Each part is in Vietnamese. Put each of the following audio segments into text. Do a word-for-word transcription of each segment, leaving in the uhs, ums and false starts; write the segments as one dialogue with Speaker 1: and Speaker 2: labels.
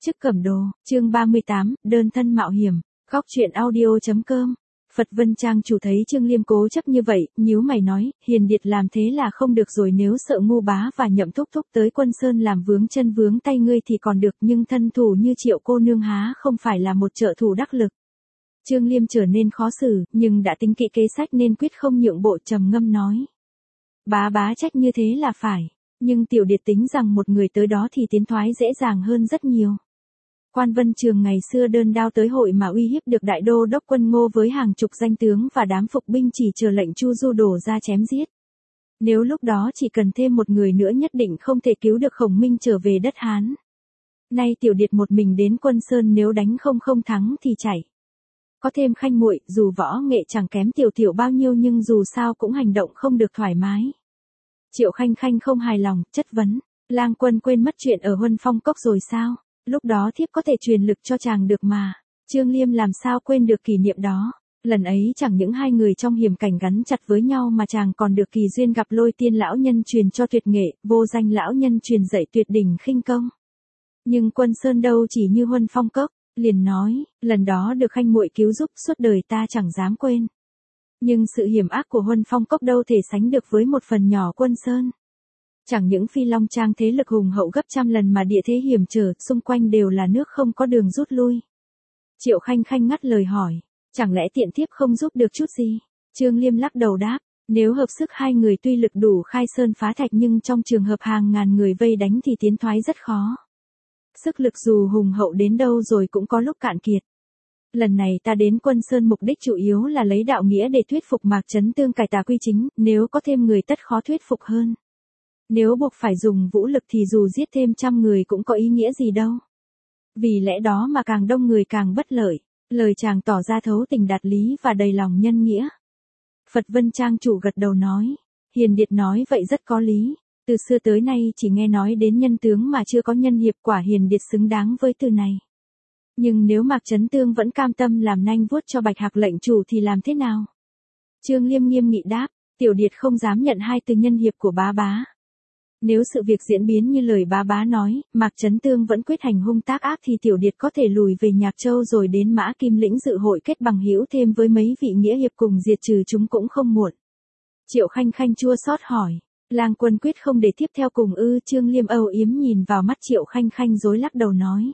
Speaker 1: Chức Cẩm Đồ, chương ba mươi tám, đơn thân mạo hiểm, góc truyện audio.com. Phật Vân Trang chủ thấy Trương Liêm cố chấp như vậy, nhíu mày nói, Hiền Điệt làm thế là không được rồi, nếu sợ Ngu Bá và Nhậm Thúc Thúc tới Quân Sơn làm vướng chân vướng tay ngươi thì còn được, nhưng thân thủ như Triệu cô nương há không phải là một trợ thủ đắc lực. Trương Liêm trở nên khó xử, nhưng đã tính kỹ kế sách nên quyết không nhượng bộ, trầm ngâm nói. Bá bá trách như thế là phải, nhưng Tiểu Điệt tính rằng một người tới đó thì tiến thoái dễ dàng hơn rất nhiều. Quan Vân Trường ngày xưa đơn đao tới hội mà uy hiếp được đại đô đốc quân Ngô với hàng chục danh tướng và đám phục binh chỉ chờ lệnh Chu Du đổ ra chém giết. Nếu lúc đó chỉ cần thêm một người nữa nhất định không thể cứu được Khổng Minh trở về đất Hán. Nay Tiểu Điệt một mình đến Quân Sơn, nếu đánh không không thắng thì chạy. Có thêm Khanh muội, dù võ nghệ chẳng kém Tiểu Tiểu bao nhiêu nhưng dù sao cũng hành động không được thoải mái. Triệu Khanh Khanh không hài lòng, chất vấn, Lang Quân quên mất chuyện ở Huân Phong Cốc rồi sao? Lúc đó thiếp có thể truyền lực cho chàng được mà. Trương Liêm làm sao quên được kỷ niệm đó. Lần ấy chẳng những hai người trong hiểm cảnh gắn chặt với nhau mà chàng còn được kỳ duyên gặp Lôi Tiên lão nhân truyền cho tuyệt nghệ, Vô Danh lão nhân truyền dạy tuyệt đỉnh khinh công. Nhưng Quân Sơn đâu chỉ như Huân Phong Cốc, liền nói, lần đó được Khanh muội cứu giúp suốt đời ta chẳng dám quên. Nhưng sự hiểm ác của Huân Phong Cốc đâu thể sánh được với một phần nhỏ Quân Sơn. Chẳng những Phi Long Trang thế lực hùng hậu gấp trăm lần mà địa thế hiểm trở, xung quanh đều là nước không có đường rút lui. Triệu Khanh Khanh ngắt lời hỏi, chẳng lẽ tiện thiếp không giúp được chút gì? Trương Liêm lắc đầu đáp, nếu hợp sức hai người tuy lực đủ khai sơn phá thạch nhưng trong trường hợp hàng ngàn người vây đánh thì tiến thoái rất khó. Sức lực dù hùng hậu đến đâu rồi cũng có lúc cạn kiệt. Lần này ta đến Quân Sơn mục đích chủ yếu là lấy đạo nghĩa để thuyết phục Mạc Chấn Tương cải tà quy chính, nếu có thêm người tất khó thuyết phục hơn. Nếu buộc phải dùng vũ lực thì dù giết thêm trăm người cũng có ý nghĩa gì đâu. Vì lẽ đó mà càng đông người càng bất lợi, lời chàng tỏ ra thấu tình đạt lý và đầy lòng nhân nghĩa. Phật Vân Trang chủ gật đầu nói, Hiền Điệt nói vậy rất có lý, từ xưa tới nay chỉ nghe nói đến nhân tướng mà chưa có nhân hiệp, quả Hiền Điệt xứng đáng với từ này. Nhưng nếu Mạc Chấn Tương vẫn cam tâm làm nanh vuốt cho Bạch Hạc lệnh chủ thì làm thế nào? Trương Liêm nghiêm nghị đáp, Tiểu Điệt không dám nhận hai từ nhân hiệp của bá bá. Nếu sự việc diễn biến như lời bá bá nói, Mạc Chấn Tương vẫn quyết hành hung tác ác thì Tiểu Điệt có thể lùi về Nhạc Châu rồi đến Mã Kim Lĩnh dự hội kết bằng hữu thêm với mấy vị nghĩa hiệp cùng diệt trừ chúng cũng không muộn. Triệu Khanh Khanh chua xót hỏi, Lang Quân quyết không để tiếp theo cùng ư? Trương Liêm âu yếm nhìn vào mắt Triệu Khanh Khanh rối lắc đầu nói.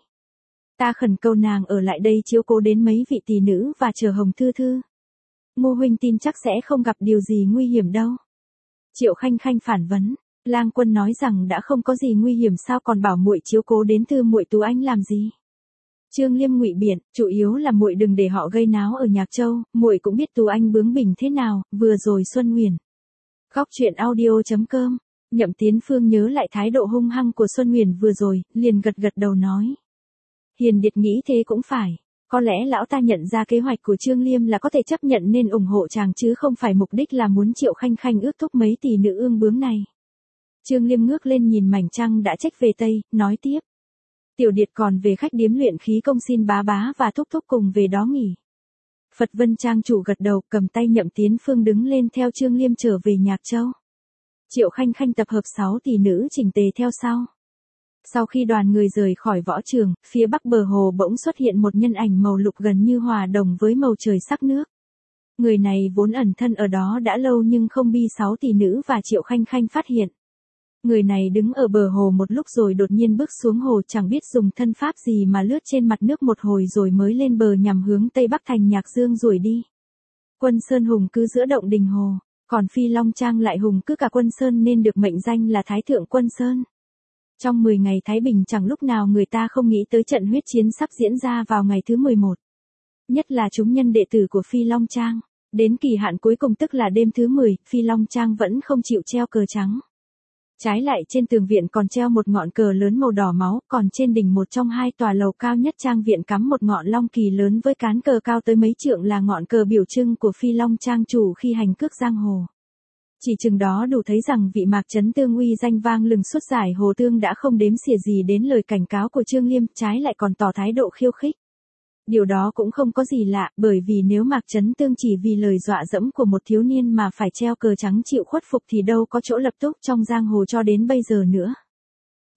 Speaker 1: Ta khẩn cầu nàng ở lại đây chiếu cố đến mấy vị tỷ nữ và chờ Hồng Thư Thư. Ngô huynh tin chắc sẽ không gặp điều gì nguy hiểm đâu. Triệu Khanh Khanh phản vấn. Lang Quân nói rằng đã không có gì nguy hiểm sao còn bảo muội chiếu cố đến Thư muội Tú Anh làm gì? Trương Liêm ngụy biện, chủ yếu là muội đừng để họ gây náo ở Nhạc Châu, muội cũng biết Tú Anh bướng bỉnh thế nào, vừa rồi Xuân Huyền. Góc truyện audio.com. Nhậm Tiến Phương nhớ lại thái độ hung hăng của Xuân Huyền vừa rồi, liền gật gật đầu nói. Hiền Điệt nghĩ thế cũng phải, có lẽ lão ta nhận ra kế hoạch của Trương Liêm là có thể chấp nhận nên ủng hộ chàng chứ không phải mục đích là muốn Triệu Khanh Khanh ước thúc mấy tỷ nữ ương bướng này. Trương Liêm ngước lên nhìn mảnh trăng đã trách về Tây, nói tiếp. Tiểu Điệt còn về khách điếm luyện khí công xin bá bá và thúc thúc cùng về đó nghỉ. Phật Vân Trang chủ gật đầu cầm tay Nhậm Tiến Phương đứng lên theo Trương Liêm trở về Nhạc Châu. Triệu Khanh Khanh tập hợp sáu tỷ nữ chỉnh tề theo sau. Sau khi đoàn người rời khỏi võ trường, phía bắc bờ hồ bỗng xuất hiện một nhân ảnh màu lục gần như hòa đồng với màu trời sắc nước. Người này vốn ẩn thân ở đó đã lâu nhưng không bi sáu tỷ nữ và Triệu Khanh Khanh phát hiện. Người này đứng ở bờ hồ một lúc rồi đột nhiên bước xuống hồ, chẳng biết dùng thân pháp gì mà lướt trên mặt nước một hồi rồi mới lên bờ nhằm hướng tây bắc thành Nhạc Dương rồi đi. Quân Sơn hùng cứ giữa động đình hồ, còn Phi Long Trang lại hùng cứ cả Quân Sơn nên được mệnh danh là Thái Thượng Quân Sơn. Trong mười ngày Thái Bình chẳng lúc nào người ta không nghĩ tới trận huyết chiến sắp diễn ra vào ngày thứ mười một. Nhất là chúng nhân đệ tử của Phi Long Trang. Đến kỳ hạn cuối cùng tức là đêm thứ mười, Phi Long Trang vẫn không chịu treo cờ trắng. Trái lại trên tường viện còn treo một ngọn cờ lớn màu đỏ máu, còn trên đỉnh một trong hai tòa lầu cao nhất trang viện cắm một ngọn long kỳ lớn với cán cờ cao tới mấy trượng là ngọn cờ biểu trưng của Phi Long Trang chủ khi hành cước giang hồ. Chỉ chừng đó đủ thấy rằng vị Mạc Chấn Tương uy danh vang lừng suốt giải hồ tương đã không đếm xỉa gì đến lời cảnh cáo của Trương Liêm, trái lại còn tỏ thái độ khiêu khích. Điều đó cũng không có gì lạ, bởi vì nếu Mạc Chấn Tương chỉ vì lời dọa dẫm của một thiếu niên mà phải treo cờ trắng chịu khuất phục thì đâu có chỗ lập túc trong giang hồ cho đến bây giờ nữa.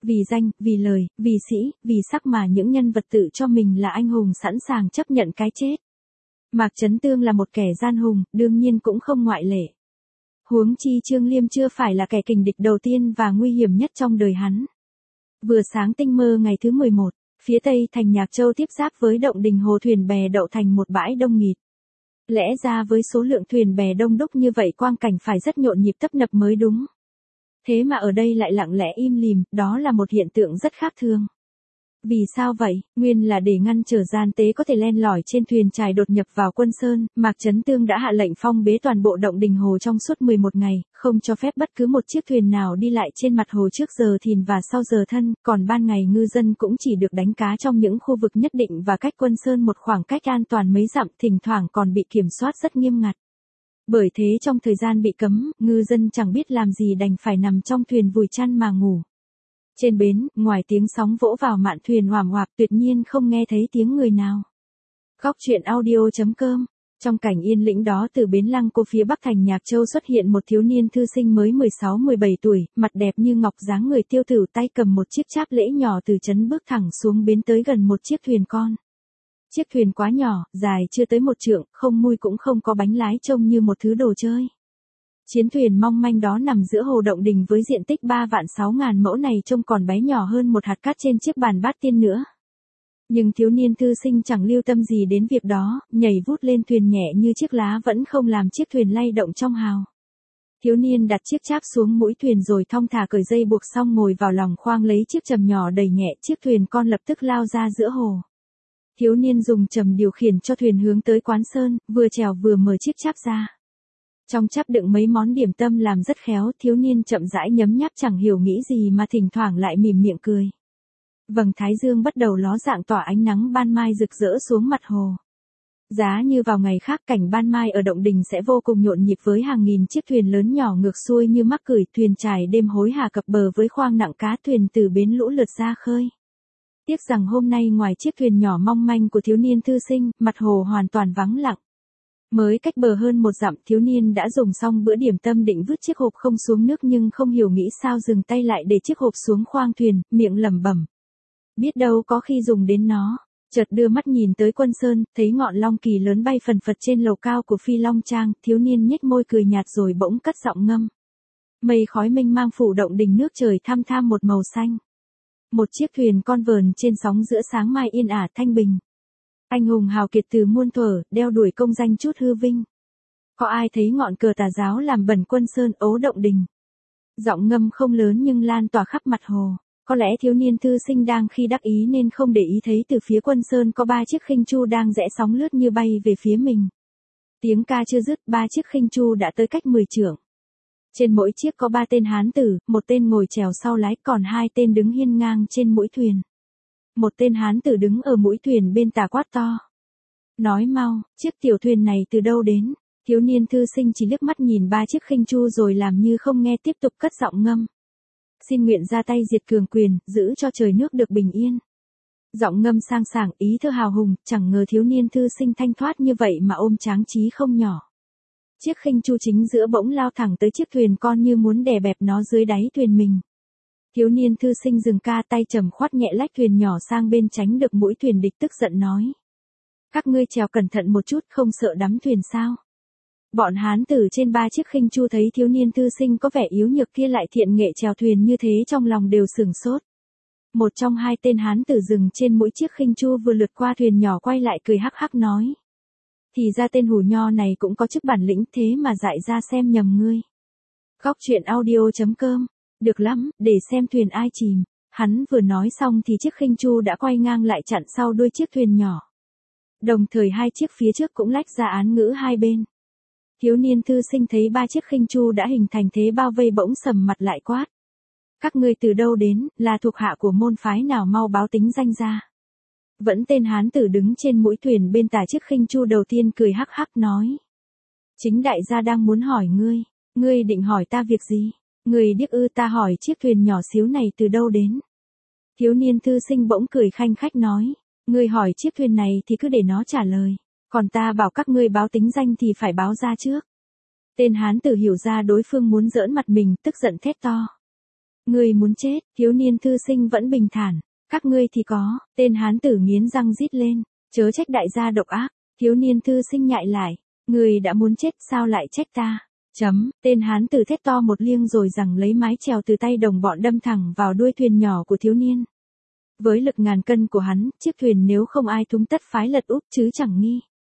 Speaker 1: Vì danh, vì lời, vì sĩ, vì sắc mà những nhân vật tự cho mình là anh hùng sẵn sàng chấp nhận cái chết. Mạc Chấn Tương là một kẻ gian hùng, đương nhiên cũng không ngoại lệ. Huống chi Trương Liêm chưa phải là kẻ kình địch đầu tiên và nguy hiểm nhất trong đời hắn. Vừa sáng tinh mơ ngày thứ mười một, phía tây thành Nhạc Châu tiếp giáp với Động Đình Hồ thuyền bè đậu thành một bãi đông nghịt. Lẽ ra với số lượng thuyền bè đông đúc như vậy quang cảnh phải rất nhộn nhịp tấp nập mới đúng. Thế mà ở đây lại lặng lẽ im lìm, đó là một hiện tượng rất khác thường. Vì sao vậy? Nguyên là để ngăn trở gian tế có thể len lỏi trên thuyền trài đột nhập vào Quân Sơn, Mạc Chấn Tương đã hạ lệnh phong bế toàn bộ Động Đình Hồ trong suốt mười một ngày, không cho phép bất cứ một chiếc thuyền nào đi lại trên mặt hồ trước giờ thìn và sau giờ thân, còn ban ngày ngư dân cũng chỉ được đánh cá trong những khu vực nhất định và cách Quân Sơn một khoảng cách an toàn mấy dặm, thỉnh thoảng còn bị kiểm soát rất nghiêm ngặt. Bởi thế trong thời gian bị cấm, ngư dân chẳng biết làm gì đành phải nằm trong thuyền vùi chăn mà ngủ. Trên bến, ngoài tiếng sóng vỗ vào mạn thuyền hoàm hoạp tuyệt nhiên không nghe thấy tiếng người nào. Góc truyện audio chấm com. Trong cảnh yên lĩnh đó từ bến Lăng Cô phía bắc thành Nhạc Châu xuất hiện một thiếu niên thư sinh mới mười sáu mười bảy tuổi, mặt đẹp như ngọc dáng người tiêu tử, tay cầm một chiếc cháp lễ nhỏ từ trấn bước thẳng xuống bến tới gần một chiếc thuyền con. Chiếc thuyền quá nhỏ, dài chưa tới một trượng, không mui cũng không có bánh lái, trông như một thứ đồ chơi. Chiến thuyền mong manh đó nằm giữa hồ Động Đình với diện tích ba vạn sáu ngàn mẫu này trông còn bé nhỏ hơn một hạt cát trên chiếc bàn bát tiên nữa. Nhưng thiếu niên thư sinh chẳng lưu tâm gì đến việc đó, nhảy vút lên thuyền nhẹ như chiếc lá vẫn không làm chiếc thuyền lay động trong hào. Thiếu niên đặt chiếc cháp xuống mũi thuyền rồi thong thả cởi dây buộc xong ngồi vào lòng khoang lấy chiếc trầm nhỏ đẩy nhẹ, chiếc thuyền con lập tức lao ra giữa hồ. Thiếu niên dùng trầm điều khiển cho thuyền hướng tới Quán Sơn, vừa chèo vừa mở chiếc cháp ra. Trong cháp đựng mấy món điểm tâm làm rất khéo, thiếu niên chậm rãi nhấm nháp chẳng hiểu nghĩ gì mà thỉnh thoảng lại mỉm miệng cười. Vầng thái dương bắt đầu ló dạng tỏa ánh nắng ban mai rực rỡ xuống mặt hồ. Giá như vào ngày khác cảnh ban mai ở Động Đình sẽ vô cùng nhộn nhịp với hàng nghìn chiếc thuyền lớn nhỏ ngược xuôi như mắc cửi, thuyền trài đêm hối hả cập bờ với khoang nặng cá, thuyền từ bến lũ lượt ra khơi. Tiếc rằng hôm nay ngoài chiếc thuyền nhỏ mong manh của thiếu niên thư sinh, mặt hồ hoàn toàn vắng lặng. Mới cách bờ hơn một dặm, thiếu niên đã dùng xong bữa điểm tâm định vứt chiếc hộp không xuống nước nhưng không hiểu nghĩ sao dừng tay lại để chiếc hộp xuống khoang thuyền, miệng lẩm bẩm. Biết đâu có khi dùng đến nó. Chợt đưa mắt nhìn tới Quân Sơn, thấy ngọn long kỳ lớn bay phần phật trên lầu cao của Phi Long Trang, thiếu niên nhếch môi cười nhạt rồi bỗng cất giọng ngâm. Mây khói mênh mang phủ Động Đình, nước trời thăm tham một màu xanh. Một chiếc thuyền con vờn trên sóng giữa sáng mai yên ả thanh bình. Anh hùng hào kiệt từ muôn thuở, đeo đuổi công danh chút hư vinh. Có ai thấy ngọn cờ tà giáo làm bẩn Quân Sơn ố Động Đình? Giọng ngâm không lớn nhưng lan tỏa khắp mặt hồ. Có lẽ thiếu niên thư sinh đang khi đắc ý nên không để ý thấy từ phía Quân Sơn có ba chiếc khinh chu đang rẽ sóng lướt như bay về phía mình. Tiếng ca chưa dứt, ba chiếc khinh chu đã tới cách mười trượng. Trên mỗi chiếc có ba tên hán tử, một tên ngồi chèo sau lái, còn hai tên đứng hiên ngang trên mũi thuyền. Một tên hán tử đứng ở mũi thuyền bên tà quát to. Nói mau, chiếc tiểu thuyền này từ đâu đến? Thiếu niên thư sinh chỉ liếc mắt nhìn ba chiếc khinh chu rồi làm như không nghe, tiếp tục cất giọng ngâm. Xin nguyện ra tay diệt cường quyền, giữ cho trời nước được bình yên. Giọng ngâm sang sảng, ý thơ hào hùng, chẳng ngờ thiếu niên thư sinh thanh thoát như vậy mà ôm tráng trí không nhỏ. Chiếc khinh chu chính giữa bỗng lao thẳng tới chiếc thuyền con như muốn đè bẹp nó dưới đáy thuyền mình. Thiếu niên thư sinh dừng ca, tay trầm khoát nhẹ lách thuyền nhỏ sang bên tránh được mũi thuyền địch, tức giận nói. Các ngươi chèo cẩn thận một chút, không sợ đắm thuyền sao? Bọn hán tử trên ba chiếc khinh chu thấy thiếu niên thư sinh có vẻ yếu nhược kia lại thiện nghệ chèo thuyền như thế trong lòng đều sửng sốt. Một trong hai tên hán tử dừng trên mũi chiếc khinh chu vừa lượt qua thuyền nhỏ quay lại cười hắc hắc nói. Thì ra tên hủ nho này cũng có chức bản lĩnh, thế mà dại ra xem nhầm ngươi. Góc truyện audio chấm com. Được lắm, để xem thuyền ai chìm. Hắn vừa nói xong thì chiếc khinh chu đã quay ngang lại chặn sau đuôi chiếc thuyền nhỏ. Đồng thời hai chiếc phía trước cũng lách ra án ngữ hai bên. Thiếu niên thư sinh thấy ba chiếc khinh chu đã hình thành thế bao vây bỗng sầm mặt lại quát. Các ngươi từ đâu đến, là thuộc hạ của môn phái nào, mau báo tính danh ra. Vẫn tên hán tử đứng trên mũi thuyền bên tả chiếc khinh chu đầu tiên cười hắc hắc nói. Chính đại gia đang muốn hỏi ngươi, ngươi định hỏi ta việc gì? Ngươi điếc ư? Ta hỏi chiếc thuyền nhỏ xíu này từ đâu đến? Thiếu niên thư sinh bỗng cười khanh khách nói. Ngươi hỏi chiếc thuyền này thì cứ để nó trả lời. Còn ta bảo các ngươi báo tính danh thì phải báo ra trước. Tên hán tử hiểu ra đối phương muốn giỡn mặt mình, tức giận thét to. Ngươi muốn chết, thiếu niên thư sinh vẫn bình thản. Các ngươi thì có, tên hán tử nghiến răng rít lên. Chớ trách đại gia độc ác, thiếu niên thư sinh nhại lại. Ngươi đã muốn chết sao lại trách ta? Chấm, tên hán tử thét to một liêng rồi rằng lấy mái chèo từ tay đồng bọn đâm thẳng vào đuôi thuyền nhỏ của thiếu niên. Với lực ngàn cân của hắn, chiếc thuyền nếu không ai thúng tất phái lật úp chứ chẳng nghi.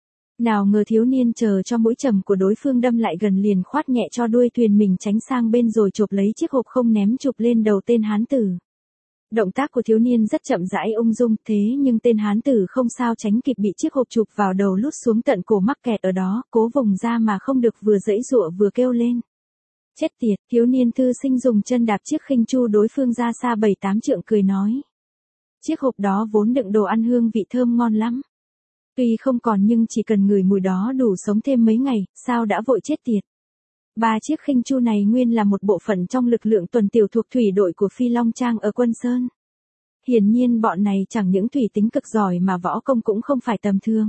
Speaker 1: Nào ngờ thiếu niên chờ cho mũi trầm của đối phương đâm lại gần liền khoát nhẹ cho đuôi thuyền mình tránh sang bên rồi chộp lấy chiếc hộp không ném chụp lên đầu tên hán tử. Động tác của thiếu niên rất chậm rãi ung dung, thế nhưng tên hán tử không sao tránh kịp bị chiếc hộp chụp vào đầu lút xuống tận cổ mắc kẹt ở đó, cố vùng ra mà không được vừa giãy giụa vừa kêu lên. Chết tiệt, thiếu niên thư sinh dùng chân đạp chiếc khinh chu đối phương ra xa bảy tám trượng cười nói. Chiếc hộp đó vốn đựng đồ ăn hương vị thơm ngon lắm. Tuy không còn nhưng chỉ cần ngửi mùi đó đủ sống thêm mấy ngày, sao đã vội chết tiệt. Ba chiếc khinh chu này nguyên là một bộ phận trong lực lượng tuần tiểu thuộc thủy đội của Phi Long Trang ở Quân Sơn. Hiển nhiên bọn này chẳng những thủy tính cực giỏi mà võ công cũng không phải tầm thường.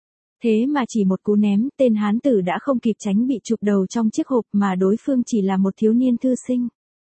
Speaker 1: Thế mà chỉ một cú ném, tên hán tử đã không kịp tránh bị chụp đầu trong chiếc hộp mà đối phương chỉ là một thiếu niên thư sinh.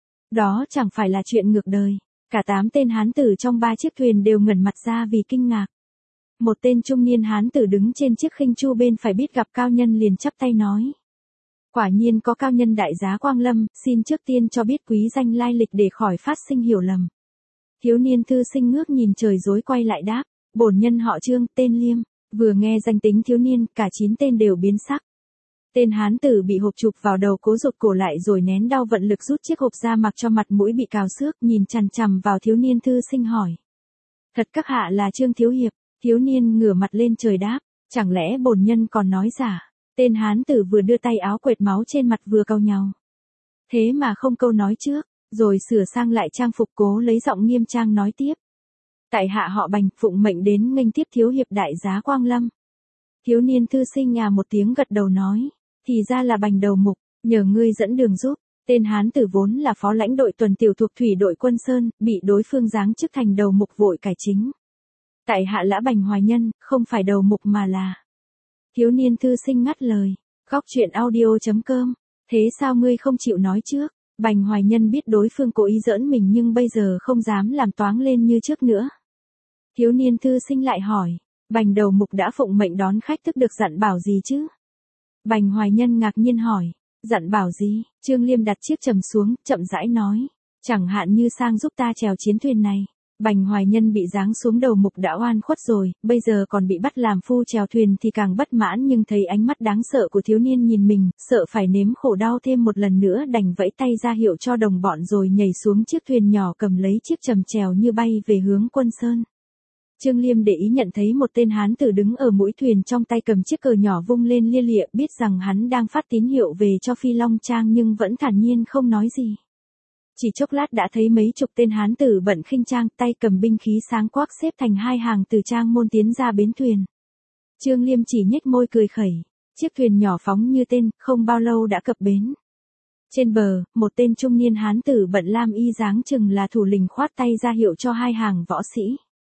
Speaker 1: Đó chẳng phải là chuyện ngược đời. Cả tám tên hán tử trong ba chiếc thuyền đều ngẩn mặt ra vì kinh ngạc. Một tên trung niên hán tử đứng trên chiếc khinh chu bên phải biết gặp cao nhân liền chắp tay nói. Quả nhiên có cao nhân đại giá Quang Lâm, xin trước tiên cho biết quý danh lai lịch để khỏi phát sinh hiểu lầm. Thiếu niên thư sinh ngước nhìn trời rối quay lại đáp, bổn nhân họ Trương, tên Liêm. Vừa nghe danh tính thiếu niên, cả chín tên đều biến sắc. Tên hán tử bị hộp chụp vào đầu cố rụt cổ lại rồi nén đau vận lực rút chiếc hộp ra mặc cho mặt mũi bị cào xước, nhìn chằm chằm vào thiếu niên thư sinh hỏi. Thật các hạ là Trương thiếu hiệp? Thiếu niên ngửa mặt lên trời đáp, chẳng lẽ bổn nhân còn nói giả? Tên hán tử vừa đưa tay áo quệt máu trên mặt vừa cau nhau. Thế mà không câu nói trước, rồi sửa sang lại trang phục cố lấy giọng nghiêm trang nói tiếp. Tại hạ họ Bành, phụng mệnh đến nghênh tiếp thiếu hiệp đại giá Quang Lâm. Thiếu niên thư sinh à một tiếng gật đầu nói, thì ra là Bành đầu mục, nhờ ngươi dẫn đường giúp. Tên hán tử vốn là phó lãnh đội tuần tiểu thuộc thủy đội Quân Sơn, bị đối phương giáng chức thành đầu mục vội cải chính. Tại hạ lã Bành Hoài Nhân, không phải đầu mục mà là. Thiếu niên thư sinh ngắt lời, góc truyện audio chấm com, thế sao ngươi không chịu nói trước? Bành Hoài Nhân biết đối phương cố ý giỡn mình nhưng bây giờ không dám làm toáng lên như trước nữa. Thiếu niên thư sinh lại hỏi, Bành đầu mục đã phụng mệnh đón khách tức được dặn bảo gì chứ? Bành Hoài Nhân ngạc nhiên hỏi, dặn bảo gì? Trương Liêm đặt chiếc trầm xuống, chậm rãi nói, chẳng hạn như sang giúp ta chèo chiến thuyền này. Bành Hoài Nhân bị giáng xuống đầu mục đã oan khuất rồi, bây giờ còn bị bắt làm phu chèo thuyền thì càng bất mãn nhưng thấy ánh mắt đáng sợ của thiếu niên nhìn mình, sợ phải nếm khổ đau thêm một lần nữa đành vẫy tay ra hiệu cho đồng bọn rồi nhảy xuống chiếc thuyền nhỏ cầm lấy chiếc trầm chèo như bay về hướng Quân Sơn. Trương Liêm để ý nhận thấy một tên hán tử đứng ở mũi thuyền trong tay cầm chiếc cờ nhỏ vung lên lia lịa biết rằng hắn đang phát tín hiệu về cho Phi Long Trang nhưng vẫn thản nhiên không nói gì. Chỉ chốc lát đã thấy mấy chục tên hán tử bận khinh trang tay cầm binh khí sáng quắc xếp thành hai hàng từ trang môn tiến ra bến thuyền. Trương Liêm chỉ nhếch môi cười khẩy, chiếc thuyền nhỏ phóng như tên, không bao lâu đã cập bến. Trên bờ, một tên trung niên hán tử bận lam y dáng chừng là thủ lĩnh khoát tay ra hiệu cho hai hàng võ sĩ.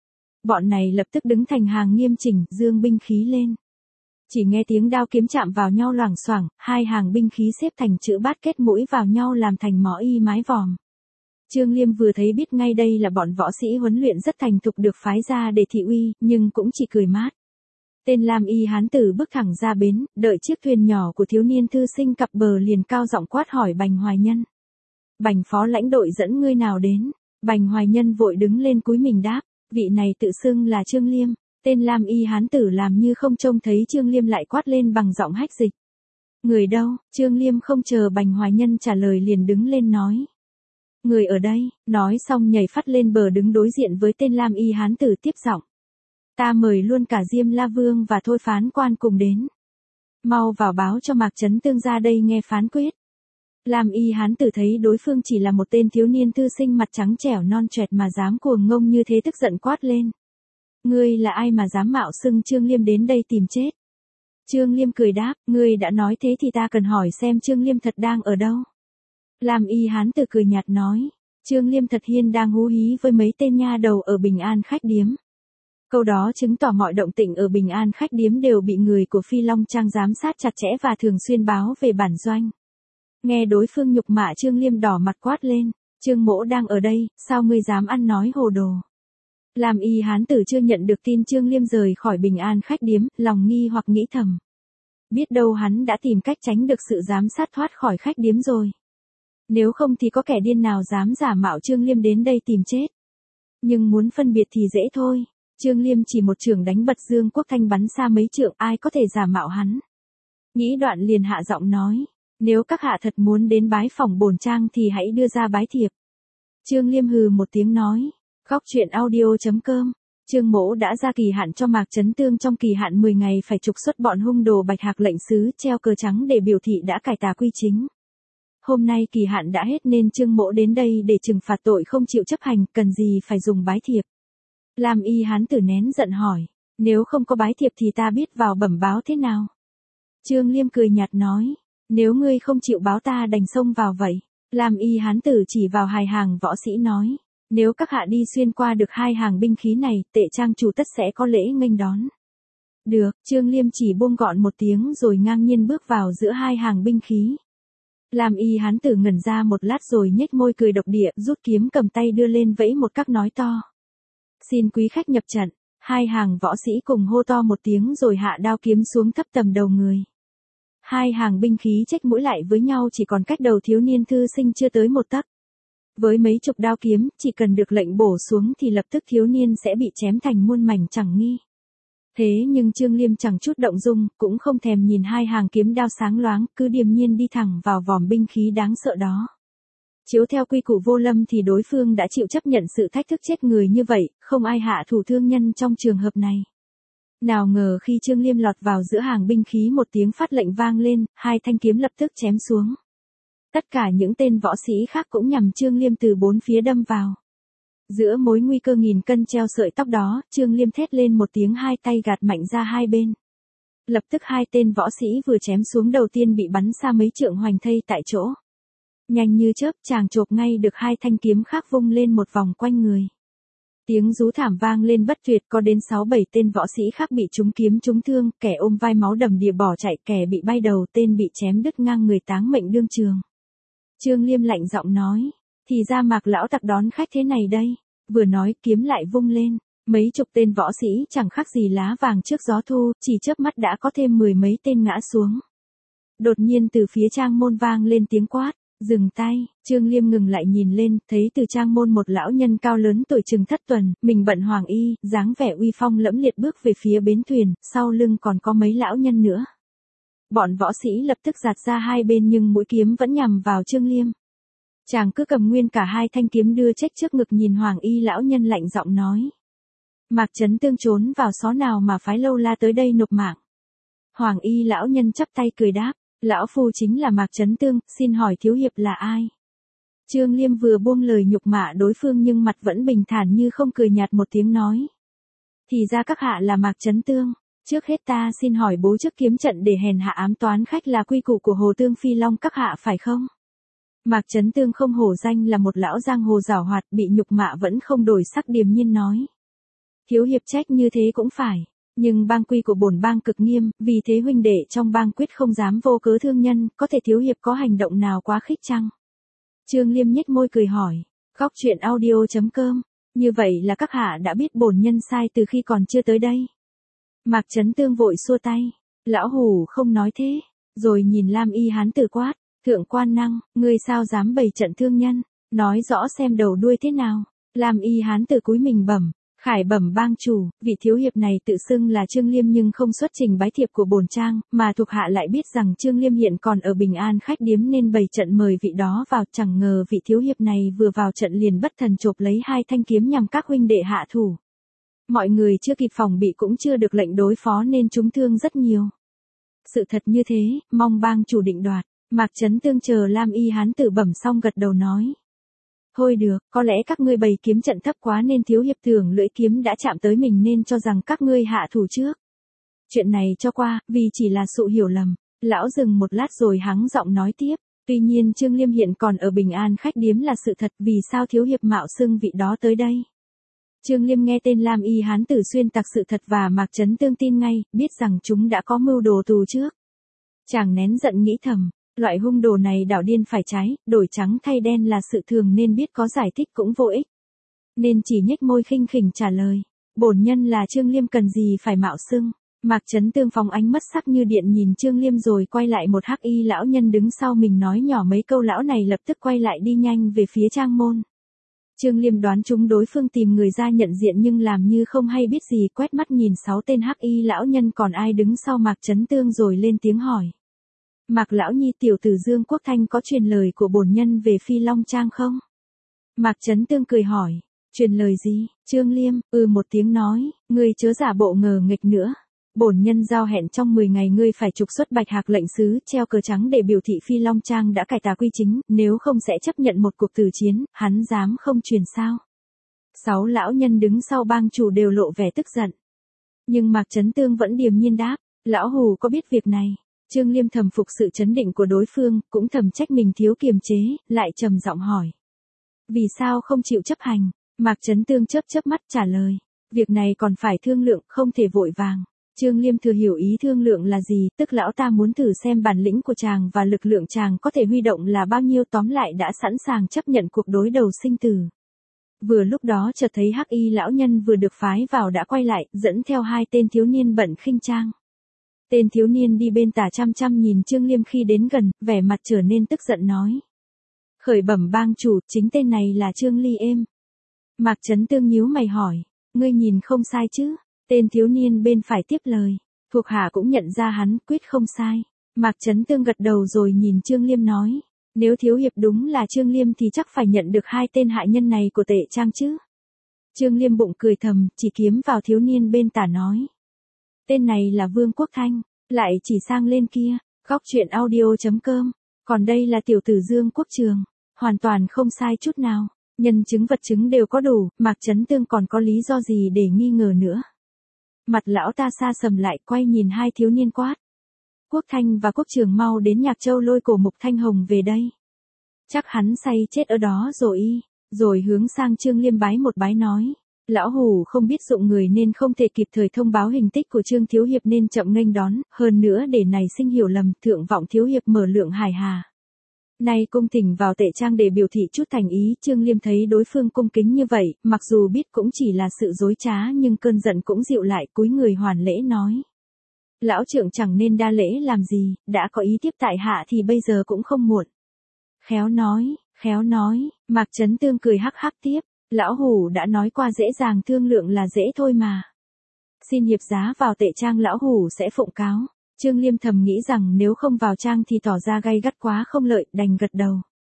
Speaker 1: Bọn này lập tức đứng thành hàng nghiêm chỉnh, giương binh khí lên. Chỉ nghe tiếng đao kiếm chạm vào nhau loảng xoảng, hai hàng binh khí xếp thành chữ bát kết mũi vào nhau làm thành mõ y mái vòm. Trương Liêm vừa thấy biết ngay đây là bọn võ sĩ huấn luyện rất thành thục được phái ra để thị uy, nhưng cũng chỉ cười mát. Tên lam y hán tử bước thẳng ra bến, đợi chiếc thuyền nhỏ của thiếu niên thư sinh cập bờ liền cao giọng quát hỏi Bành Hoài Nhân. Bành phó lãnh đội dẫn ngươi nào đến? Bành Hoài Nhân vội đứng lên cúi mình đáp, vị này tự xưng là Trương Liêm. Tên lam y hán tử làm như không trông thấy Trương Liêm lại quát lên bằng giọng hách dịch. Người đâu? Trương Liêm không chờ Bành Hoài Nhân trả lời liền đứng lên nói. Người ở đây, nói xong nhảy phát lên bờ đứng đối diện với tên lam y hán tử tiếp giọng. Ta mời luôn cả Diêm La Vương và Thôi phán quan cùng đến. Mau vào báo cho Mạc Trấn Tương ra đây nghe phán quyết. Lam y hán tử thấy đối phương chỉ là một tên thiếu niên thư sinh mặt trắng trẻo non choẹt mà dám cuồng ngông như thế tức giận quát lên. Ngươi là ai mà dám mạo xưng Trương Liêm đến đây tìm chết? Trương Liêm cười đáp, ngươi đã nói thế thì ta cần hỏi xem Trương Liêm thật đang ở đâu? Lam y hán tử cười nhạt nói, Trương Liêm thật hiên đang hú hí với mấy tên nha đầu ở Bình An khách điếm. Câu đó chứng tỏ mọi động tĩnh ở Bình An khách điếm đều bị người của Phi Long Trang giám sát chặt chẽ và thường xuyên báo về bản doanh. Nghe đối phương nhục mạ Trương Liêm đỏ mặt quát lên, Trương Mỗ đang ở đây, sao ngươi dám ăn nói hồ đồ? Lam y hán tử chưa nhận được tin Trương Liêm rời khỏi Bình An khách điếm, lòng nghi hoặc nghĩ thầm. Biết đâu hắn đã tìm cách tránh được sự giám sát thoát khỏi khách điếm rồi. Nếu không thì có kẻ điên nào dám giả mạo Trương Liêm đến đây tìm chết. Nhưng muốn phân biệt thì dễ thôi. Trương Liêm chỉ một chưởng đánh bật Dương Quốc Thanh bắn xa mấy trượng, ai có thể giả mạo hắn. Nghĩ đoạn liền hạ giọng nói. Nếu các hạ thật muốn đến bái phỏng bổn trang thì hãy đưa ra bái thiệp. Trương Liêm hừ một tiếng nói. Góc truyện audio.com. Trương Mỗ đã ra kỳ hạn cho Mạc Chấn Tương, trong kỳ hạn mười ngày phải trục xuất bọn hung đồ Bạch Hạc lệnh sứ, treo cờ trắng để biểu thị đã cải tà quy chính. Hôm nay kỳ hạn đã hết nên Trương Mỗ đến đây để trừng phạt tội không chịu chấp hành, cần gì phải dùng bái thiệp. Lam y hán tử nén giận hỏi. Nếu không có bái thiệp thì ta biết vào bẩm báo thế nào? Trương Liêm cười nhạt nói. Nếu ngươi không chịu báo ta đành xông vào vậy. Lam y hán tử chỉ vào hai hàng võ sĩ nói. Nếu các hạ đi xuyên qua được hai hàng binh khí này, Tệ Trang chủ tất sẽ có lễ nghênh đón. Được, Trương Liêm chỉ buông gọn một tiếng rồi ngang nhiên bước vào giữa hai hàng binh khí. Lam y hán tử ngẩn ra một lát rồi nhếch môi cười độc địa, rút kiếm cầm tay đưa lên vẫy một các nói to. Xin quý khách nhập trận. Hai hàng võ sĩ cùng hô to một tiếng rồi hạ đao kiếm xuống thấp tầm đầu người. Hai hàng binh khí chếch mũi lại với nhau, chỉ còn cách đầu thiếu niên thư sinh chưa tới một tấc. Với mấy chục đao kiếm, chỉ cần được lệnh bổ xuống thì lập tức thiếu niên sẽ bị chém thành muôn mảnh chẳng nghi. Thế nhưng Trương Liêm chẳng chút động dung, cũng không thèm nhìn hai hàng kiếm đao sáng loáng, cứ điềm nhiên đi thẳng vào vòm binh khí đáng sợ đó. Chiếu theo quy củ vô lâm thì đối phương đã chịu chấp nhận sự thách thức chết người như vậy, không ai hạ thủ thương nhân trong trường hợp này. Nào ngờ khi Trương Liêm lọt vào giữa hàng binh khí, một tiếng phát lệnh vang lên, hai thanh kiếm lập tức chém xuống. Tất cả những tên võ sĩ khác cũng nhằm Trương Liêm từ bốn phía đâm vào. Giữa mối nguy cơ nghìn cân treo sợi tóc đó, Trương Liêm thét lên một tiếng, hai tay gạt mạnh ra hai bên. Lập tức hai tên võ sĩ vừa chém xuống đầu tiên bị bắn xa mấy trượng hoành thây tại chỗ. Nhanh như chớp, chàng chộp ngay được hai thanh kiếm khác vung lên một vòng quanh người. Tiếng rú thảm vang lên bất tuyệt, có đến sáu bảy tên võ sĩ khác bị trúng kiếm trúng thương, kẻ ôm vai máu đầm đìa bỏ chạy, kẻ bị bay đầu, tên bị chém đứt ngang người táng mệnh đương trường. Trương Liêm lạnh giọng nói, thì ra Mạc lão tặc đón khách thế này đây. Vừa nói kiếm lại vung lên, mấy chục tên võ sĩ chẳng khác gì lá vàng trước gió thu, chỉ chớp mắt đã có thêm mười mấy tên ngã xuống. Đột nhiên từ phía trang môn vang lên tiếng quát, dừng tay. Trương Liêm ngừng lại nhìn lên, thấy từ trang môn một lão nhân cao lớn tuổi chừng thất tuần, mình bận hoàng y, dáng vẻ uy phong lẫm liệt bước về phía bến thuyền, sau lưng còn có mấy lão nhân nữa. Bọn võ sĩ lập tức giạt ra hai bên nhưng mũi kiếm vẫn nhằm vào Trương Liêm. Chàng cứ cầm nguyên cả hai thanh kiếm đưa chếch trước ngực, nhìn hoàng y lão nhân lạnh giọng nói. Mạc Chấn Tương trốn vào xó nào mà phái Lâu La tới đây nộp mạng? Hoàng y lão nhân chắp tay cười đáp, lão phu chính là Mạc Chấn Tương, xin hỏi thiếu hiệp là ai? Trương Liêm vừa buông lời nhục mạ đối phương nhưng mặt vẫn bình thản như không, cười nhạt một tiếng nói. Thì ra các hạ là Mạc Chấn Tương. Trước hết ta xin hỏi bố trước kiếm trận để hèn hạ ám toán khách là quy củ của Hồ Tương Phi Long các hạ phải không? Mạc Chấn Tương không hổ danh là một lão giang hồ giảo hoạt, bị nhục mạ vẫn không đổi sắc, điềm nhiên nói. Thiếu hiệp trách như thế cũng phải, nhưng bang quy của bổn bang cực nghiêm, vì thế huynh đệ trong bang quyết không dám vô cớ thương nhân, có thể thiếu hiệp có hành động nào quá khích chăng? Trương Liêm nhếch môi cười hỏi. Góc truyện audio.com. Như vậy là các hạ đã biết bổn nhân sai từ khi còn chưa tới đây. Mạc Chấn Tương vội xua tay. Lão hủ không nói thế. Rồi nhìn Lam y hán tử quát. Thượng quan năng, ngươi sao dám bày trận thương nhân? Nói rõ xem đầu đuôi thế nào. Lam y hán tử cúi mình bẩm. Khải bẩm bang chủ, vị thiếu hiệp này tự xưng là Trương Liêm nhưng không xuất trình bái thiệp của bổn trang, mà thuộc hạ lại biết rằng Trương Liêm hiện còn ở Bình An khách điếm nên bày trận mời vị đó vào, chẳng ngờ vị thiếu hiệp này vừa vào trận liền bất thần chộp lấy hai thanh kiếm nhằm các huynh đệ hạ thủ. Mọi người chưa kịp phòng bị cũng chưa được lệnh đối phó nên chúng thương rất nhiều. Sự thật như thế, mong bang chủ định đoạt. Mạc Chấn Tương chờ Lam y hán tử bẩm xong gật đầu nói. Thôi được, có lẽ các ngươi bày kiếm trận thấp quá nên thiếu hiệp tưởng lưỡi kiếm đã chạm tới mình nên cho rằng các ngươi hạ thủ trước. Chuyện này cho qua, vì chỉ là sự hiểu lầm. Lão dừng một lát rồi hắng giọng nói tiếp. Tuy nhiên Trương Liêm hiện còn ở Bình An khách điếm là sự thật, vì sao thiếu hiệp mạo xưng vị đó tới đây? Trương Liêm nghe tên Lam y hán tử xuyên tạc sự thật và Mạc Chấn Tương tin ngay, biết rằng chúng đã có mưu đồ tù trước. Chàng nén giận nghĩ thầm. Loại hung đồ này đảo điên phải trái, đổi trắng thay đen là sự thường nên biết có giải thích cũng vô ích. Nên chỉ nhếch môi khinh khỉnh trả lời. Bổn nhân là Trương Liêm cần gì phải mạo xưng. Mạc Chấn Tương phóng ánh mắt sắc như điện nhìn Trương Liêm rồi quay lại một hắc y lão nhân đứng sau mình nói nhỏ mấy câu, lão này lập tức quay lại đi nhanh về phía trang môn. Trương Liêm đoán chúng đối phương tìm người ra nhận diện nhưng làm như không hay biết gì, quét mắt nhìn sáu tên hắc y lão nhân còn ai đứng sau Mạc Chấn Tương rồi lên tiếng hỏi. Mạc lão nhi, tiểu tử Dương Quốc Thanh có truyền lời của bổn nhân về Phi Long Trang không? Mạc Chấn Tương cười hỏi. Truyền lời gì? Trương Liêm, ừ một tiếng nói, ngươi chớ giả bộ ngờ nghịch nữa. Bổn nhân giao hẹn trong mười ngày ngươi phải trục xuất Bạch Hạc lệnh sứ, treo cờ trắng để biểu thị Phi Long Trang đã cải tà quy chính, nếu không sẽ chấp nhận một cuộc tử chiến, hắn dám không truyền sao? Sáu lão nhân đứng sau bang chủ đều lộ vẻ tức giận. Nhưng Mạc Chấn Tương vẫn điềm nhiên đáp, lão hù có biết việc này. Trương Liêm thầm phục sự chấn định của đối phương, cũng thầm trách mình thiếu kiềm chế, lại trầm giọng hỏi. Vì sao không chịu chấp hành? Mạc Chấn Tương chớp chớp mắt trả lời. Việc này còn phải thương lượng, không thể vội vàng. Trương Liêm thừa hiểu ý thương lượng là gì, tức lão ta muốn thử xem bản lĩnh của chàng và lực lượng chàng có thể huy động là bao nhiêu, tóm lại đã sẵn sàng chấp nhận cuộc đối đầu sinh tử. Vừa lúc đó chợt thấy hắc y lão nhân vừa được phái vào đã quay lại, dẫn theo hai tên thiếu niên bận khinh trang. Tên thiếu niên đi bên tả chăm chăm nhìn Trương Liêm, khi đến gần, vẻ mặt trở nên tức giận nói. Khởi bẩm bang chủ, chính tên này là Trương Ly Êm. Mạc Chấn Tương nhíu mày hỏi, ngươi nhìn không sai chứ? Tên thiếu niên bên phải tiếp lời, thuộc hạ cũng nhận ra hắn, quyết không sai. Mạc Chấn Tương gật đầu rồi nhìn Trương Liêm nói, nếu thiếu hiệp đúng là Trương Liêm thì chắc phải nhận được hai tên hại nhân này của Tệ Trang chứ. Trương Liêm bụng cười thầm, chỉ kiếm vào thiếu niên bên tả nói. Tên này là Vương Quốc Thanh, lại chỉ sang lên kia, góc truyện audio chấm com, còn đây là tiểu tử Dương Quốc Trường, hoàn toàn không sai chút nào. Nhân chứng vật chứng đều có đủ, Mạc Chấn Tương còn có lý do gì để nghi ngờ nữa. Mặt lão ta xa sầm lại, quay nhìn hai thiếu niên quát. Quốc Thanh và Quốc Trường mau đến Nhạc Châu lôi cổ Mục Thanh Hồng về đây. Chắc hắn say chết ở đó rồi y, rồi hướng sang Trương Liêm bái một bái nói. Lão hù không biết dụng người nên không thể kịp thời thông báo hình tích của Trương Thiếu Hiệp nên chậm nghênh đón, hơn nữa để này sinh hiểu lầm, thượng vọng Thiếu Hiệp mở lượng hải hà. Nay cung thỉnh vào Tệ Trang để biểu thị chút thành ý. Trương Liêm thấy đối phương cung kính như vậy, mặc dù biết cũng chỉ là sự dối trá nhưng cơn giận cũng dịu lại, cúi người hoàn lễ nói. Lão trưởng chẳng nên đa lễ làm gì, đã có ý tiếp tại hạ thì bây giờ cũng không muộn. Khéo nói, khéo nói, Mạc Chấn Tương cười hắc hắc tiếp, lão hủ đã nói qua dễ dàng thương lượng là dễ thôi mà. Xin hiệp giá vào Tệ Trang, lão hủ sẽ phụng cáo. Trương Liêm thầm nghĩ rằng nếu không vào trang thì tỏ ra gay gắt quá không lợi, đành gật đầu.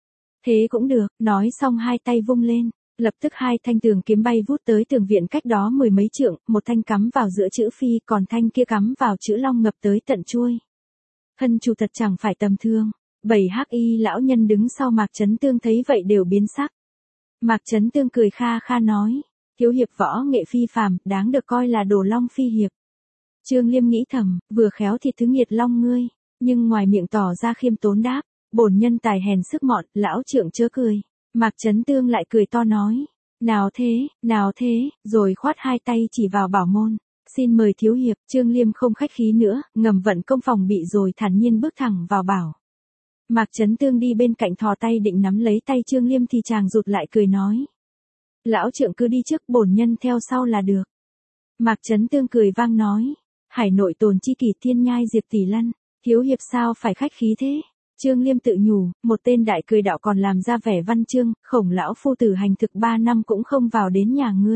Speaker 1: Thế cũng được, nói xong hai tay vung lên, lập tức hai thanh tường kiếm bay vút tới tường viện cách đó mười mấy trượng, một thanh cắm vào giữa chữ phi, còn thanh kia cắm vào chữ long ngập tới tận chuôi. Thân chủ thật chẳng phải tầm thường. Bảy hắc y lão nhân đứng sau Mạc Chấn Tương thấy vậy đều biến sắc. Mạc Chấn Tương cười kha kha nói, thiếu hiệp võ nghệ phi phàm, đáng được coi là đồ long phi hiệp. Trương Liêm nghĩ thầm, vừa khéo thịt thứ nghiệt long ngươi, nhưng ngoài miệng tỏ ra khiêm tốn đáp, bổn nhân tài hèn sức mọn, lão trưởng chớ cười. Mạc Chấn Tương lại cười to nói, nào thế, nào thế, rồi khoát hai tay chỉ vào bảo môn, xin mời thiếu hiệp. Trương Liêm không khách khí nữa, ngầm vận công phòng bị rồi thản nhiên bước thẳng vào bảo. Mạc Chấn Tương đi bên cạnh thò tay định nắm lấy tay Trương Liêm thì chàng rụt lại cười nói, lão trưởng cứ đi trước, bổn nhân theo sau là được. Mạc Chấn Tương cười vang nói, hải nội tồn chi kỷ thiên nhai diệp tỷ lân, thiếu hiệp sao phải khách khí thế. Trương Liêm tự nhủ, một tên đại cười đạo còn làm ra vẻ văn chương, khổng lão phu tử hành thực ba năm cũng không vào đến nhà ngươi.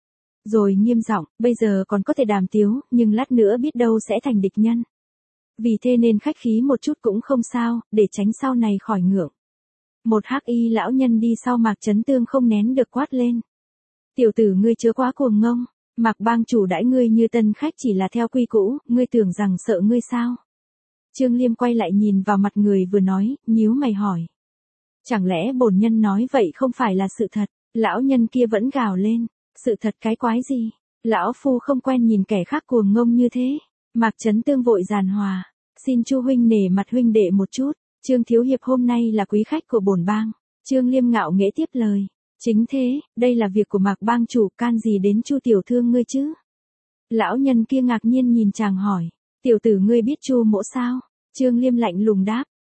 Speaker 1: Rồi nghiêm giọng, bây giờ còn có thể đàm tiếu, nhưng lát nữa biết đâu sẽ thành địch nhân. Vì thế nên khách khí một chút cũng không sao, để tránh sau này khỏi ngượng. Một hắc y lão nhân đi sau Mạc Chấn Tương không nén được quát lên. Tiểu tử ngươi chớ quá cuồng ngông. Mạc bang chủ đãi ngươi như tân khách chỉ là theo quy cũ, ngươi tưởng rằng sợ ngươi sao? Trương Liêm quay lại nhìn vào mặt người vừa nói, nhíu mày hỏi. Chẳng lẽ bổn nhân nói vậy không phải là sự thật? Lão nhân kia vẫn gào lên, sự thật cái quái gì? Lão phu không quen nhìn kẻ khác cuồng ngông như thế. Mạc Chấn Tương vội giàn hòa, xin Chu huynh nể mặt huynh đệ một chút, Trương thiếu hiệp hôm nay là quý khách của bổn bang. Trương Liêm ngạo nghễ tiếp lời. Chính thế, đây là việc của Mạc bang chủ, can gì đến Chu tiểu thư ngươi chứ? Lão nhân kia ngạc nhiên nhìn chàng hỏi, tiểu tử ngươi biết Chu mỗ sao? Trương Liêm lạnh lùng đáp,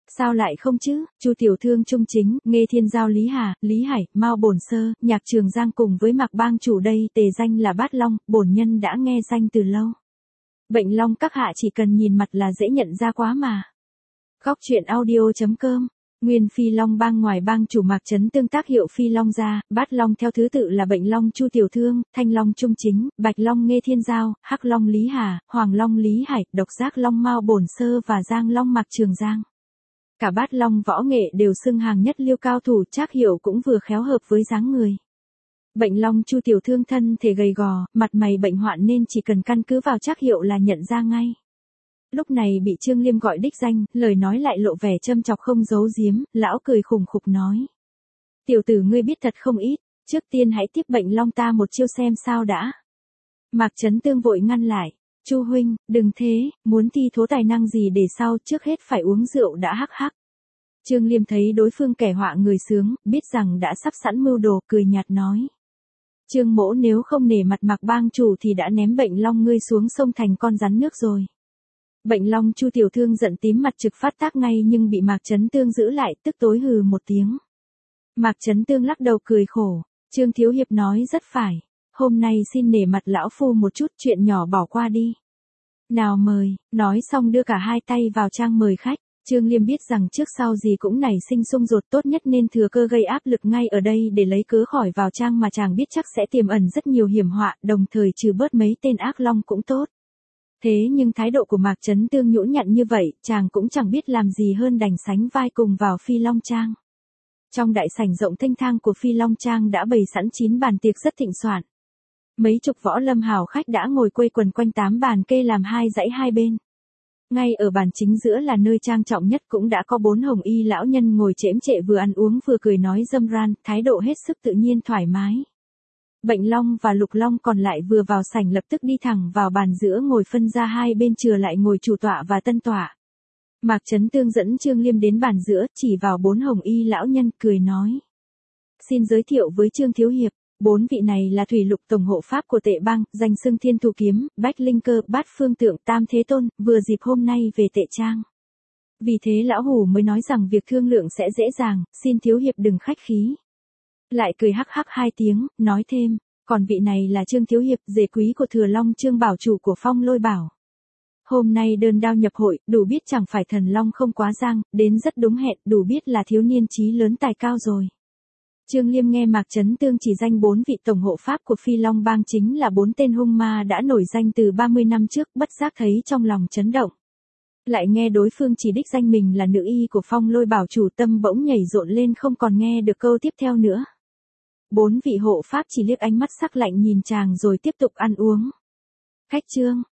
Speaker 1: Sao lại không chứ, Chu Tiểu Thương Trung Chính, Nghê Thiên Giao Lý Hà, Lý Hải, Mao Bổn Sơ, Nhạc Trường Giang cùng với Mạc Bang chủ đây, tề danh là Bát Long, bổn nhân đã nghe danh từ lâu. Bệnh Long các hạ chỉ cần nhìn mặt là dễ nhận ra quá mà. Góc truyện audio.com. Nguyên Phi Long bang ngoài bang chủ Mạc Trấn Tương tác hiệu Phi Long ra, Bát Long theo thứ tự là Bệnh Long Chu Tiểu Thương, Thanh Long Trung Chính, Bạch Long Nghê Thiên Giao, Hắc Long Lý Hà, Hoàng Long Lý Hải, Độc Giác Long Mao Bổn Sơ và Giang Long Mạc Trường Giang. Cả Bát Long võ nghệ đều xưng hàng nhất liêu cao thủ, trác hiệu cũng vừa khéo hợp với dáng người. Bệnh Long Chu Tiểu Thương thân thể gầy gò, mặt mày bệnh hoạn nên chỉ cần căn cứ vào trác hiệu là nhận ra ngay. Lúc này bị Trương Liêm gọi đích danh, lời nói lại lộ vẻ châm chọc không giấu giếm, lão cười khủng khục nói. Tiểu tử ngươi biết thật không ít, trước tiên hãy tiếp Bệnh Long ta một chiêu xem sao đã. Mạc Trấn Tương vội ngăn lại. Chu huynh, đừng thế, muốn thi thố tài năng gì để sau, trước hết phải uống rượu đã, hắc hắc. Trương Liêm thấy đối phương kẻ họa người sướng, biết rằng đã sắp sẵn mưu đồ, cười nhạt nói. Trương mỗ nếu không nể mặt Mạc bang chủ thì đã ném Bệnh Long ngươi xuống sông thành con rắn nước rồi. Bệnh Long Chu Tiểu Thương giận tím mặt trực phát tác ngay nhưng bị Mạc Trấn Tương giữ lại, tức tối hừ một tiếng. Mạc Trấn Tương lắc đầu cười khổ, Trương Thiếu Hiệp nói rất phải. Hôm nay xin nể mặt lão phu một chút, chuyện nhỏ bỏ qua đi. Nào mời, nói xong đưa cả hai tay vào trang mời khách. Trương Liêm biết rằng trước sau gì cũng nảy sinh xung đột, tốt nhất nên thừa cơ gây áp lực ngay ở đây để lấy cớ khỏi vào trang mà chàng biết chắc sẽ tiềm ẩn rất nhiều hiểm họa, đồng thời trừ bớt mấy tên ác long cũng tốt. Thế nhưng thái độ của Mạc Trấn Tương nhũn nhặn như vậy, chàng cũng chẳng biết làm gì hơn đành sánh vai cùng vào Phi Long Trang. Trong đại sảnh rộng thênh thang của Phi Long Trang đã bày sẵn chín bàn tiệc rất thịnh soạn. Mấy chục võ lâm hào khách đã ngồi quây quần quanh tám bàn kê làm hai dãy hai bên. Ngay ở bàn chính giữa là nơi trang trọng nhất cũng đã có bốn hồng y lão nhân ngồi chễm chệ vừa ăn uống vừa cười nói râm ran, thái độ hết sức tự nhiên thoải mái. Bệnh Long và Lục Long còn lại vừa vào sảnh lập tức đi thẳng vào bàn giữa ngồi phân ra hai bên, chừa lại ngồi chủ tọa và tân tọa. Mạc Trấn Tương dẫn Trương Liêm đến bàn giữa, chỉ vào bốn hồng y lão nhân, cười nói. Xin giới thiệu với Trương Thiếu Hiệp. Bốn vị này là Thủy Lục tổng hộ pháp của Tệ Bang, danh xưng Thiên Thủ Kiếm, Bách Linh Cơ, Bát Phương Tượng, Tam Thế Tôn, vừa dịp hôm nay về Tệ Trang. Vì thế lão hủ mới nói rằng việc thương lượng sẽ dễ dàng, xin Thiếu Hiệp đừng khách khí. Lại cười hắc hắc hai tiếng, nói thêm, còn vị này là Trương Thiếu Hiệp, rể quý của Thừa Long Trương Bảo chủ của Phong Lôi Bảo. Hôm nay đơn đao nhập hội, đủ biết chẳng phải thần long không quá giang, đến rất đúng hẹn, đủ biết là thiếu niên trí lớn tài cao rồi. Trương Liêm nghe Mạc Trấn Tương chỉ danh bốn vị tổng hộ pháp của Phi Long bang chính là bốn tên hung ma đã nổi danh từ ba mươi năm trước, bất giác thấy trong lòng chấn động. Lại nghe đối phương chỉ đích danh mình là nữ y của Phong Lôi Bảo chủ, tâm bỗng nhảy rộn lên không còn nghe được câu tiếp theo nữa. Bốn vị hộ pháp chỉ liếc ánh mắt sắc lạnh nhìn chàng rồi tiếp tục ăn uống. Khách Trương,